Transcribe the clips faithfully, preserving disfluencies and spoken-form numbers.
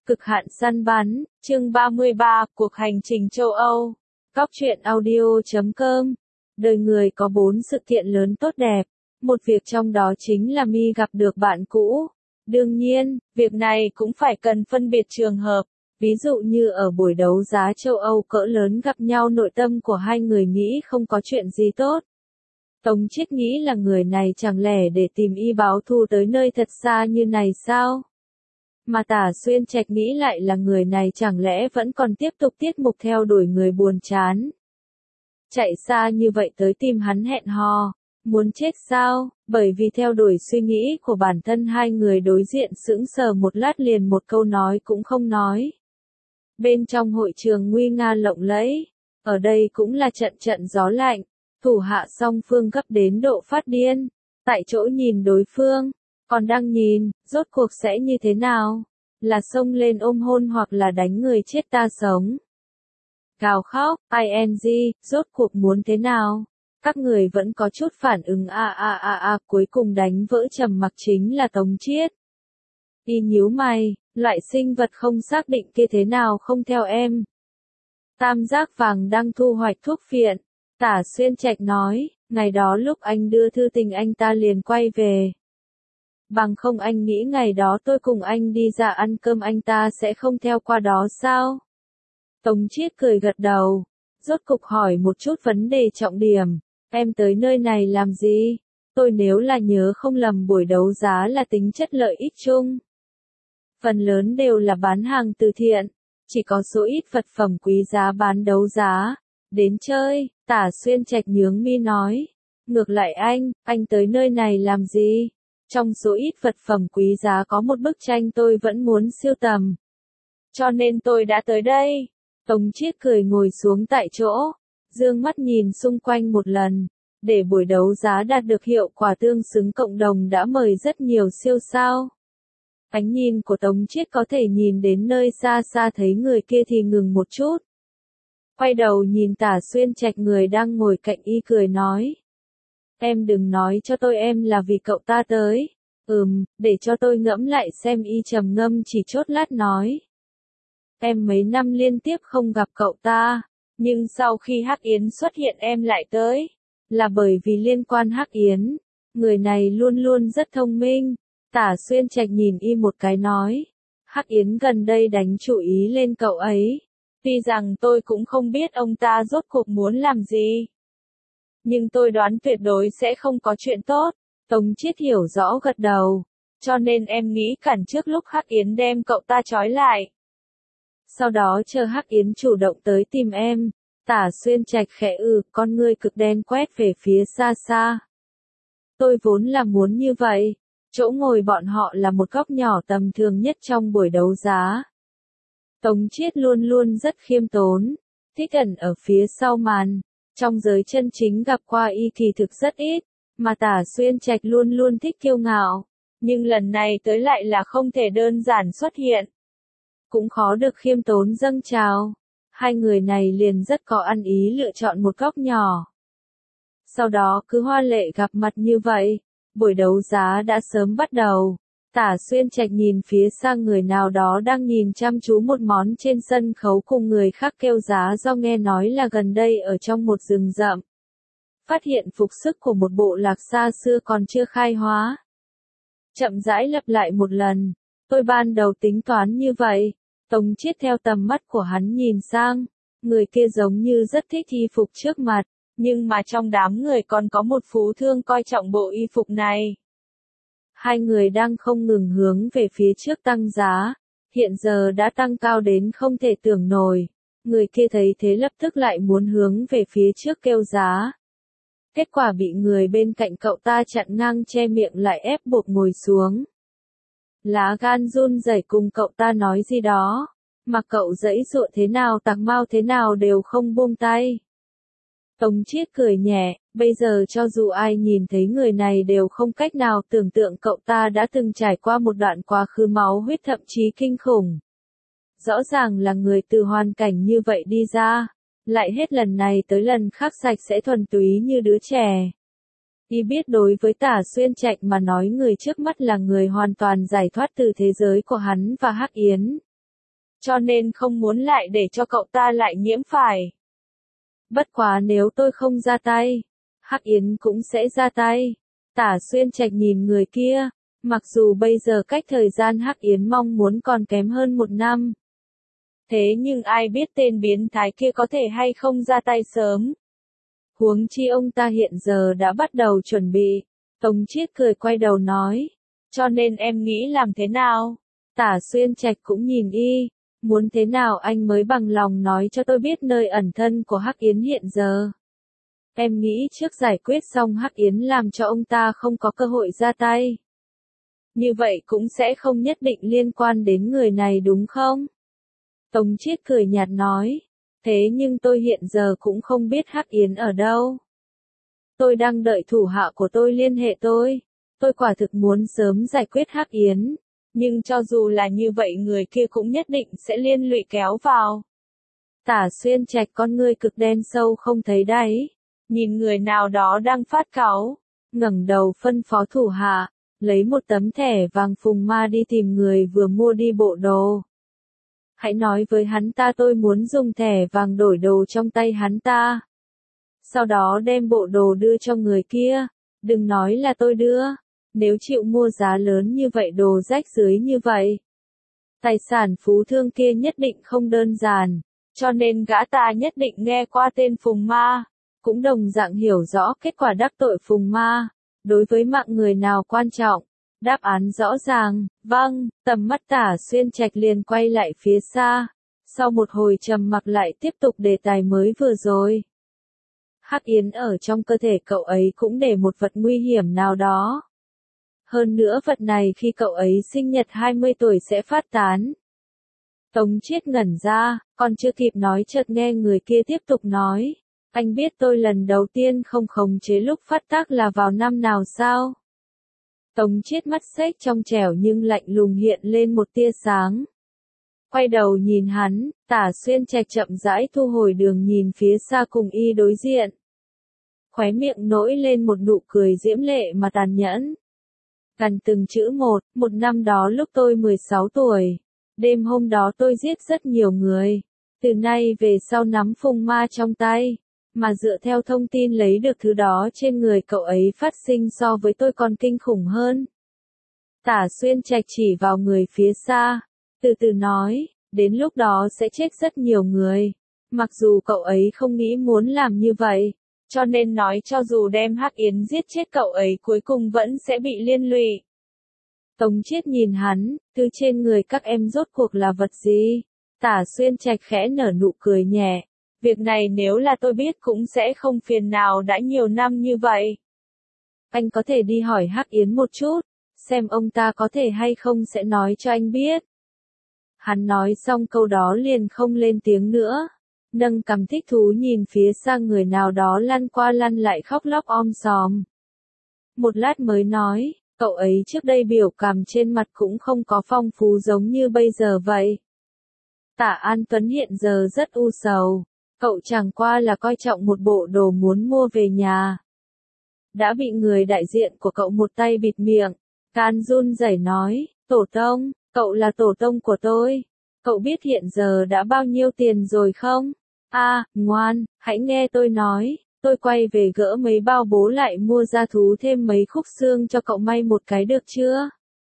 Cực hạn săn bắn, chương ba mươi ba, cuộc hành trình châu Âu. Góc truyện audio chấm com. Đời người có bốn sự kiện lớn tốt đẹp. Một việc trong đó chính là Mi gặp được bạn cũ. Đương nhiên, việc này cũng phải cần phân biệt trường hợp. Ví dụ như ở buổi đấu giá châu Âu cỡ lớn gặp nhau, nội tâm của hai người nghĩ không có chuyện gì tốt. Tống Chiết nghĩ là người này chẳng lẽ để tìm Y báo thù tới nơi thật xa như này sao? Mà Tả Xuyên Trạch nghĩ lại là người này chẳng lẽ vẫn còn tiếp tục tiết mục theo đuổi người buồn chán. Chạy xa như vậy tới tìm hắn hẹn hò, muốn chết sao? Bởi vì theo đuổi suy nghĩ của bản thân, hai người đối diện sững sờ một lát, liền một câu nói cũng không nói. Bên trong hội trường nguy nga lộng lẫy, ở đây cũng là trận trận gió lạnh, thủ hạ song phương gấp đến độ phát điên, tại chỗ nhìn đối phương. Còn đang nhìn, rốt cuộc sẽ như thế nào? Là xông lên ôm hôn hoặc là đánh người chết ta sống? Gào khóc, ing, rốt cuộc muốn thế nào? Các người vẫn có chút phản ứng a a a a, cuối cùng đánh vỡ trầm mặc chính là Tống Chiết. Y nhíu mày, loại sinh vật không xác định kia thế nào không theo em? Tam giác vàng đang thu hoạch thuốc phiện. Tả Xuyên Trạch nói, ngày đó lúc anh đưa thư tình anh ta liền quay về. Bằng không anh nghĩ ngày đó tôi cùng anh đi ra ăn cơm anh ta sẽ không theo qua đó sao? Tống Chiết cười gật đầu, rốt cục hỏi một chút vấn đề trọng điểm. Em tới nơi này làm gì? Tôi nếu là nhớ không lầm buổi đấu giá là tính chất lợi ích chung. Phần lớn đều là bán hàng từ thiện, chỉ có số ít vật phẩm quý giá bán đấu giá. Đến chơi, Tả Xuyên Trạch nhướng mi nói. Ngược lại anh, anh tới nơi này làm gì? Trong số ít vật phẩm quý giá có một bức tranh tôi vẫn muốn sưu tầm. Cho nên tôi đã tới đây. Tống Chiết cười ngồi xuống tại chỗ, dương mắt nhìn xung quanh một lần. Để buổi đấu giá đạt được hiệu quả tương xứng, cộng đồng đã mời rất nhiều siêu sao. Ánh nhìn của Tống Chiết có thể nhìn đến nơi xa xa, thấy người kia thì ngừng một chút. Quay đầu nhìn Tả Xuyên Trạch, người đang ngồi cạnh Y, cười nói. Em đừng nói cho tôi em là vì cậu ta tới. Ừm, để cho tôi ngẫm lại xem. Y trầm ngâm chỉ chốt lát nói. Em mấy năm liên tiếp không gặp cậu ta, nhưng sau khi Hắc Yến xuất hiện em lại tới. Là bởi vì liên quan Hắc Yến, người này luôn luôn rất thông minh. Tả Xuyên Trạch nhìn Y một cái nói. Hắc Yến gần đây đánh chú ý lên cậu ấy. Tuy rằng tôi cũng không biết ông ta rốt cuộc muốn làm gì, nhưng tôi đoán tuyệt đối sẽ không có chuyện tốt. Tống Chiết hiểu rõ gật đầu. Cho nên em nghĩ cản trước lúc Hắc Yến đem cậu ta trói lại. Sau đó chờ Hắc Yến chủ động tới tìm em. Tả Xuyên Trạch khẽ ừ, con ngươi cực đen quét về phía xa xa. Tôi vốn là muốn như vậy. Chỗ ngồi bọn họ là một góc nhỏ tầm thường nhất trong buổi đấu giá. Tống Chiết luôn luôn rất khiêm tốn, thích ẩn ở phía sau màn. Trong giới chân chính gặp qua Y kỳ thực rất ít, mà Tả Xuyên Trạch luôn luôn thích kiêu ngạo, nhưng lần này tới lại là không thể đơn giản xuất hiện. Cũng khó được khiêm tốn dâng trào. Hai người này liền rất có ăn ý lựa chọn một góc nhỏ. Sau đó cứ hoa lệ gặp mặt như vậy, buổi đấu giá đã sớm bắt đầu. Tả Xuyên Trạch nhìn phía xa, người nào đó đang nhìn chăm chú một món trên sân khấu, cùng người khác kêu giá do nghe nói là gần đây ở trong một rừng rậm. Phát hiện phục sức của một bộ lạc xa xưa còn chưa khai hóa. Chậm rãi lặp lại một lần. Tôi ban đầu tính toán như vậy. Tống Chiết theo tầm mắt của hắn nhìn sang. Người kia giống như rất thích y phục trước mặt, nhưng mà trong đám người còn có một phú thương coi trọng bộ y phục này. Hai người đang không ngừng hướng về phía trước tăng giá, hiện giờ đã tăng cao đến không thể tưởng nổi. Người kia thấy thế lập tức lại muốn hướng về phía trước kêu giá. Kết quả bị người bên cạnh cậu ta chặn ngang che miệng, lại ép buộc ngồi xuống. Lá gan run rẩy cùng cậu ta nói gì đó, mà cậu giãy giụa thế nào tạc mau thế nào đều không buông tay. Tống Chiết cười nhẹ, bây giờ cho dù ai nhìn thấy người này đều không cách nào tưởng tượng cậu ta đã từng trải qua một đoạn quá khứ máu huyết thậm chí kinh khủng. Rõ ràng là người từ hoàn cảnh như vậy đi ra, lại hết lần này tới lần khác sạch sẽ thuần túy như đứa trẻ. Y biết đối với Tả Xuyên Trạch mà nói, người trước mắt là người hoàn toàn giải thoát từ thế giới của hắn và Hắc Yến. cho nên không muốn lại để cho cậu ta lại nhiễm phải. Bất quá nếu tôi không ra tay, Hắc Yến cũng sẽ ra tay. Tả Xuyên Trạch nhìn người kia, mặc dù bây giờ cách thời gian Hắc Yến mong muốn còn kém hơn một năm. Thế nhưng ai biết tên biến thái kia có thể hay không ra tay sớm. Huống chi ông ta hiện giờ đã bắt đầu chuẩn bị. Tống Chiết cười quay đầu nói. Cho nên em nghĩ làm thế nào? Tả Xuyên Trạch cũng nhìn y. Muốn thế nào anh mới bằng lòng nói cho tôi biết nơi ẩn thân của Hắc Yến hiện giờ. Em nghĩ trước giải quyết xong Hắc Yến làm cho ông ta không có cơ hội ra tay. Như vậy cũng sẽ không nhất định liên quan đến người này đúng không? Tống Chiết cười nhạt nói. Thế nhưng tôi hiện giờ cũng không biết Hắc Yến ở đâu. Tôi đang đợi thủ hạ của tôi liên hệ tôi. Tôi quả thực muốn sớm giải quyết Hắc Yến. Nhưng cho dù là như vậy người kia cũng nhất định sẽ liên lụy kéo vào. Tả Xuyên Trạch con ngươi cực đen sâu không thấy đáy. Nhìn người nào đó đang phát cáu. Ngẩng đầu phân phó thủ hạ. Lấy một tấm thẻ vàng phùng ma đi tìm người vừa mua đi bộ đồ. Hãy nói với hắn ta tôi muốn dùng thẻ vàng đổi đồ trong tay hắn ta. Sau đó đem bộ đồ đưa cho người kia. Đừng nói là tôi đưa. Nếu chịu mua giá lớn như vậy đồ rách rưới như vậy. Tài sản phú thương kia nhất định không đơn giản. Cho nên gã ta nhất định nghe qua tên Phùng Ma. Cũng đồng dạng hiểu rõ kết quả đắc tội Phùng Ma. Đối với mạng người nào quan trọng. Đáp án rõ ràng, vâng, tầm mắt Tả Xuyên Trạch liền quay lại phía xa. Sau một hồi trầm mặc lại tiếp tục đề tài mới vừa rồi. Hắc Yến ở trong cơ thể cậu ấy cũng để một vật nguy hiểm nào đó. Hơn nữa vật này khi cậu ấy sinh nhật hai mươi tuổi sẽ phát tán. Tống Chiết ngẩn ra, còn chưa kịp nói chợt nghe người kia tiếp tục nói. Anh biết tôi lần đầu tiên không khống chế lúc phát tác là vào năm nào sao? Tống Chiết mắt xếch trong trẻo nhưng lạnh lùng hiện lên một tia sáng. Quay đầu nhìn hắn, Tả Xuyên Trạch chậm rãi thu hồi đường nhìn phía xa cùng y đối diện. Khóe miệng nổi lên một nụ cười diễm lệ mà tàn nhẫn. Gần từng chữ một, một năm đó lúc tôi mười sáu tuổi. Đêm hôm đó tôi giết rất nhiều người. Từ nay về sau nắm Phùng Ma trong tay. Mà dựa theo thông tin lấy được thứ đó trên người cậu ấy phát sinh so với tôi còn kinh khủng hơn. Tả Xuyên Trạch chỉ vào người phía xa. Từ từ nói, đến lúc đó sẽ chết rất nhiều người. Mặc dù cậu ấy không nghĩ muốn làm như vậy. Cho nên nói cho dù đem Hắc Yến giết chết cậu ấy cuối cùng vẫn sẽ bị liên lụy. Tống Chiết nhìn hắn, thứ trên người các em rốt cuộc là vật gì? Tả Xuyên Trạch khẽ nở nụ cười nhẹ. Việc này nếu là tôi biết cũng sẽ không phiền nào đã nhiều năm như vậy. Anh có thể đi hỏi Hắc Yến một chút, xem ông ta có thể hay không sẽ nói cho anh biết. Hắn nói xong câu đó liền không lên tiếng nữa. Nâng cằm thích thú nhìn phía xa người nào đó lăn qua lăn lại khóc lóc om sòm. Một lát mới nói, cậu ấy trước đây biểu cảm trên mặt cũng không có phong phú giống như bây giờ vậy. Tả An Tuấn hiện giờ rất u sầu. Cậu chẳng qua là coi trọng một bộ đồ muốn mua về nhà. Đã bị người đại diện của cậu một tay bịt miệng. Can run rẩy nói, tổ tông, cậu là tổ tông của tôi. Cậu biết hiện giờ đã bao nhiêu tiền rồi không? A, à, ngoan, hãy nghe tôi nói. Tôi quay về gỡ mấy bao bố lại mua ra thú thêm mấy khúc xương cho cậu may một cái được chưa?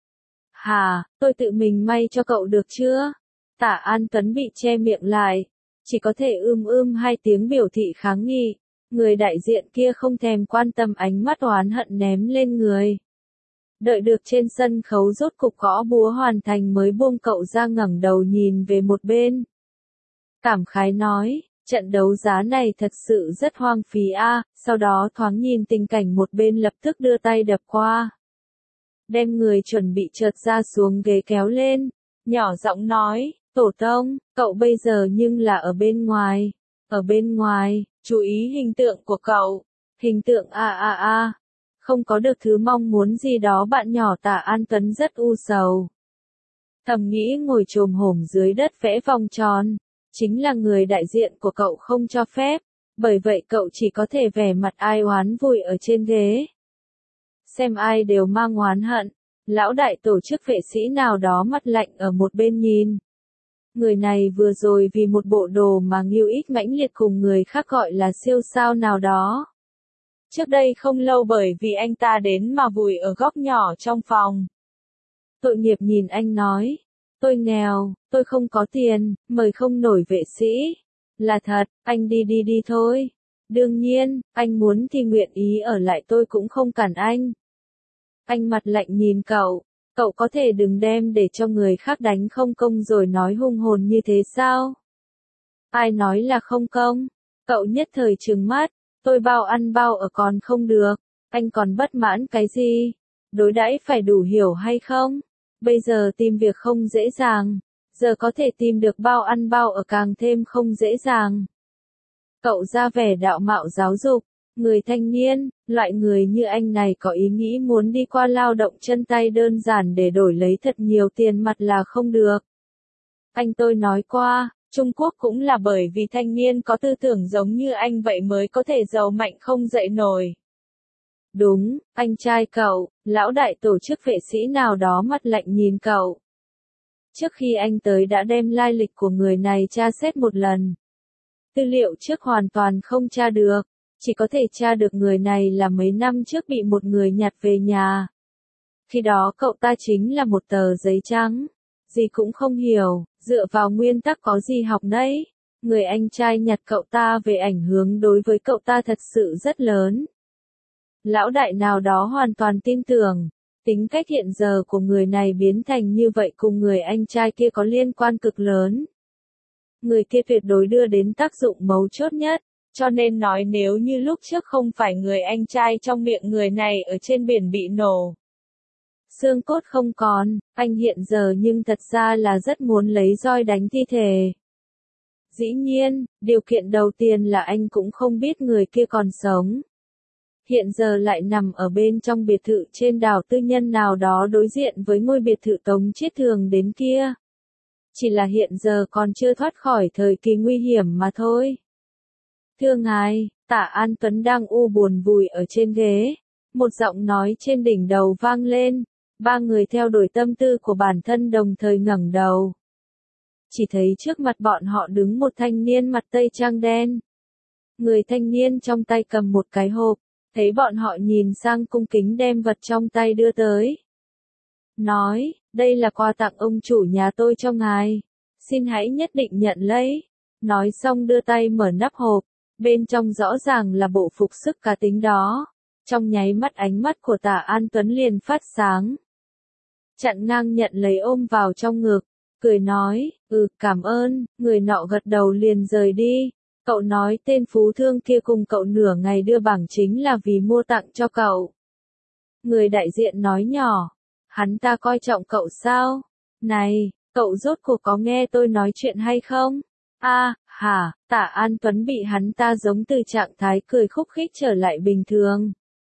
Hà, tôi tự mình may cho cậu được chưa? Tả An Tuấn bị che miệng lại. Chỉ có thể ưm ưm hai tiếng biểu thị kháng nghị. Người đại diện kia không thèm quan tâm ánh mắt oán hận ném lên người. Đợi được trên sân khấu rốt cục gõ búa hoàn thành mới buông cậu ra ngẩng đầu nhìn về một bên. Cảm khái nói, trận đấu giá này thật sự rất hoang phí a. À, sau đó thoáng nhìn tình cảnh một bên lập tức đưa tay đập qua. Đem người chuẩn bị trượt ra xuống ghế kéo lên, nhỏ giọng nói, tổ tông, cậu bây giờ nhưng là ở bên ngoài, ở bên ngoài, chú ý hình tượng của cậu, hình tượng a a a, không có được thứ mong muốn gì đó bạn nhỏ Tả An Tuấn rất u sầu. Thầm nghĩ ngồi chồm hổm dưới đất vẽ vòng tròn, chính là người đại diện của cậu không cho phép, bởi vậy cậu chỉ có thể vẻ mặt ai oán vùi ở trên ghế. Xem ai đều mang oán hận, lão đại tổ chức vệ sĩ nào đó mặt lạnh ở một bên nhìn. Người này vừa rồi vì một bộ đồ mà Ngưu Ích mãnh liệt cùng người khác gọi là siêu sao nào đó. Trước đây không lâu bởi vì anh ta đến mà vùi ở góc nhỏ trong phòng. Tội nghiệp nhìn anh nói, tôi nghèo, tôi không có tiền, mời không nổi vệ sĩ. Là thật, anh đi đi đi thôi. Đương nhiên, anh muốn thì nguyện ý ở lại tôi cũng không cản anh. Anh mặt lạnh nhìn cậu, cậu có thể đừng đem để cho người khác đánh không công rồi nói hung hồn như thế sao? Ai nói là không công? Cậu nhất thời trừng mắt, tôi bao ăn bao ở còn không được, anh còn bất mãn cái gì? Đối đãi phải đủ hiểu hay không? Bây giờ tìm việc không dễ dàng, giờ có thể tìm được bao ăn bao ở càng thêm không dễ dàng. Cậu ra vẻ đạo mạo giáo dục, người thanh niên, loại người như anh này có ý nghĩ muốn đi qua lao động chân tay đơn giản để đổi lấy thật nhiều tiền mặt là không được. Anh tôi nói qua, Trung Quốc cũng là bởi vì thanh niên có tư tưởng giống như anh vậy mới có thể giàu mạnh không dậy nổi. Đúng, anh trai cậu, lão đại tổ chức vệ sĩ nào đó mặt lạnh nhìn cậu. Trước khi anh tới đã đem lai lịch của người này tra xét một lần. Tư liệu trước hoàn toàn không tra được, chỉ có thể tra được người này là mấy năm trước bị một người nhặt về nhà. Khi đó cậu ta chính là một tờ giấy trắng, gì cũng không hiểu, dựa vào nguyên tắc có gì học đấy. Người anh trai nhặt cậu ta về ảnh hưởng đối với cậu ta thật sự rất lớn. Lão đại nào đó hoàn toàn tin tưởng, tính cách hiện giờ của người này biến thành như vậy cùng người anh trai kia có liên quan cực lớn. Người kia tuyệt đối đưa đến tác dụng mấu chốt nhất, cho nên nói nếu như lúc trước không phải người anh trai trong miệng người này ở trên biển bị nổ. Xương cốt không còn, anh hiện giờ nhưng thật ra là rất muốn lấy roi đánh thi thể. Dĩ nhiên, điều kiện đầu tiên là anh cũng không biết người kia còn sống. Hiện giờ lại nằm ở bên trong biệt thự trên đảo tư nhân nào đó đối diện với ngôi biệt thự Tống Chiết thường đến kia. Chỉ là hiện giờ còn chưa thoát khỏi thời kỳ nguy hiểm mà thôi. Thưa ngài, Tạ An Tuấn đang u buồn vùi ở trên ghế. Một giọng nói trên đỉnh đầu vang lên. Ba người theo đuổi tâm tư của bản thân đồng thời ngẩng đầu. Chỉ thấy trước mặt bọn họ đứng một thanh niên mặt tây trang đen. Người thanh niên trong tay cầm một cái hộp. Thấy bọn họ nhìn sang cung kính đem vật trong tay đưa tới. Nói, đây là quà tặng ông chủ nhà tôi cho ngài. Xin hãy nhất định nhận lấy. Nói xong đưa tay mở nắp hộp. Bên trong rõ ràng là bộ phục sức cá tính đó. Trong nháy mắt ánh mắt của Tạ An Tuấn liền phát sáng. Chặn ngang nhận lấy ôm vào trong ngực. Cười nói, ừ cảm ơn, người nọ gật đầu liền rời đi. Cậu nói tên phú thương kia cùng cậu nửa ngày đưa bảng chính là vì mua tặng cho cậu. Người đại diện nói nhỏ, hắn ta coi trọng cậu sao? Này, cậu rốt cuộc có nghe tôi nói chuyện hay không? A, à, hả, Tạ An Tuấn bị hắn ta giống từ trạng thái cười khúc khích trở lại bình thường.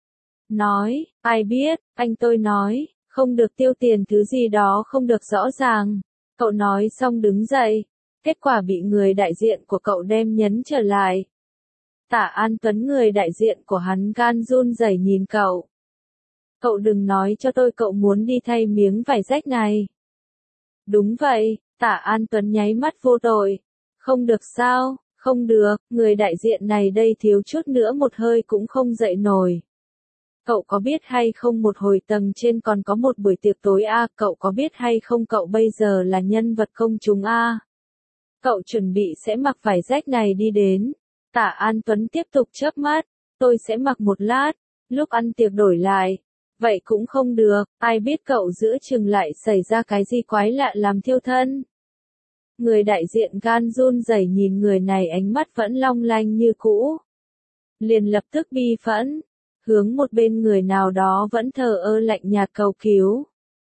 Nói, ai biết, anh tôi nói, không được tiêu tiền thứ gì đó không được rõ ràng. Cậu nói xong đứng dậy. Kết quả bị người đại diện của cậu đem nhấn trở lại. Tạ An Tuấn người đại diện của hắn gan run rẩy nhìn cậu. Cậu đừng nói cho tôi cậu muốn đi thay miếng vải rách này. Đúng vậy, Tạ An Tuấn nháy mắt vô tội. Không được sao, không được, người đại diện này đây thiếu chút nữa một hơi cũng không dậy nổi. Cậu có biết hay không một hồi tầng trên còn có một buổi tiệc tối a, à, cậu có biết hay không cậu bây giờ là nhân vật công chúng a. À? Cậu chuẩn bị sẽ mặc vải rách này đi đến. Tạ An Tuấn tiếp tục chớp mắt. Tôi sẽ mặc một lát. Lúc ăn tiệc đổi lại. Vậy cũng không được. Ai biết cậu giữa chừng lại xảy ra cái gì quái lạ làm thiêu thân. Người đại diện gan run rẩy nhìn người này ánh mắt vẫn long lanh như cũ. Liền lập tức bi phẫn. Hướng một bên người nào đó vẫn thờ ơ lạnh nhạt cầu cứu.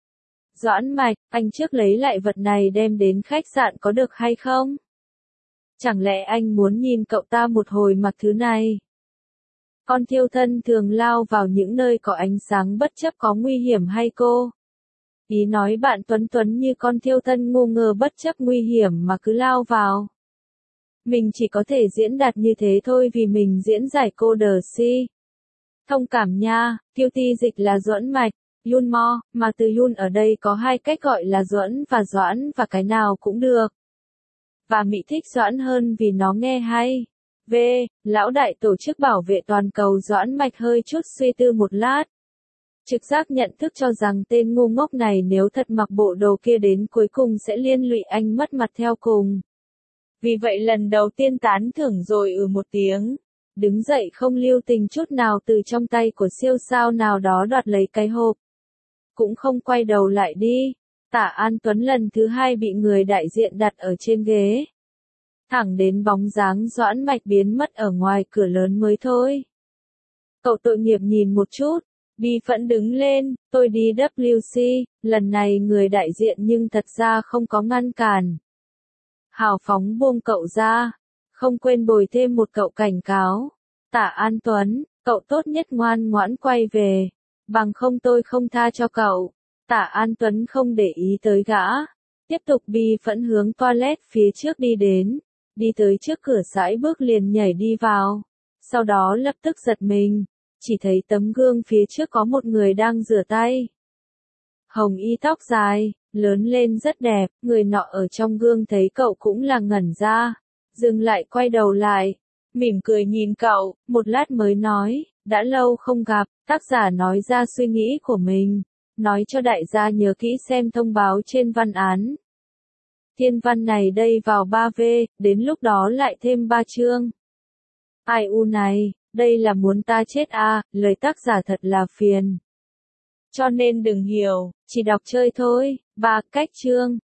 Doãn Mạch, anh trước lấy lại vật này đem đến khách sạn có được hay không? Chẳng lẽ anh muốn nhìn cậu ta một hồi mặc thứ này? Con thiêu thân thường lao vào những nơi có ánh sáng bất chấp có nguy hiểm hay cô? Ý nói bạn Tuấn Tuấn như con thiêu thân ngu ngơ bất chấp nguy hiểm mà cứ lao vào. Mình chỉ có thể diễn đạt như thế thôi vì mình diễn giải cô đờ si. Thông cảm nha, tiêu ti dịch là Doãn Mạch. Yun Mo, mà từ Yun ở đây có hai cách gọi là Duẫn và Doãn và cái nào cũng được. Và Mỹ thích Doãn hơn vì nó nghe hay. V. Lão đại tổ chức bảo vệ toàn cầu Doãn Mạch hơi chút suy tư một lát. Trực giác nhận thức cho rằng tên ngu ngốc này nếu thật mặc bộ đồ kia đến cuối cùng sẽ liên lụy anh mất mặt theo cùng. Vì vậy lần đầu tiên tán thưởng rồi ừ một tiếng. Đứng dậy không lưu tình chút nào từ trong tay của siêu sao nào đó đoạt lấy cái hộp. Cũng không quay đầu lại đi. Tả An Tuấn lần thứ hai bị người đại diện đặt ở trên ghế. Thẳng đến bóng dáng Doãn Mạch biến mất ở ngoài cửa lớn mới thôi. Cậu tội nghiệp nhìn một chút. Bi phẫn đứng lên, tôi đi W C, lần này người đại diện nhưng thật ra không có ngăn cản. Hào phóng buông cậu ra, không quên bồi thêm một cậu cảnh cáo. Tả An Tuấn, cậu tốt nhất ngoan ngoãn quay về, bằng không tôi không tha cho cậu. Tả An Tuấn không để ý tới gã, tiếp tục bi phẫn hướng toilet phía trước đi đến, đi tới trước cửa sải bước liền nhảy đi vào, sau đó lập tức giật mình. Chỉ thấy tấm gương phía trước có một người đang rửa tay. Hồng y tóc dài, lớn lên rất đẹp, người nọ ở trong gương thấy cậu cũng là ngẩn ra. Dừng lại quay đầu lại, mỉm cười nhìn cậu, một lát mới nói, đã lâu không gặp, tác giả nói ra suy nghĩ của mình. Nói cho đại gia nhớ kỹ xem thông báo trên văn án. Thiên văn này đây vào ba V, đến lúc đó lại thêm ba chương. Ai u này. Đây là muốn ta chết à, lời tác giả thật là phiền. Cho nên đừng hiểu, chỉ đọc chơi thôi. Ba cách chương.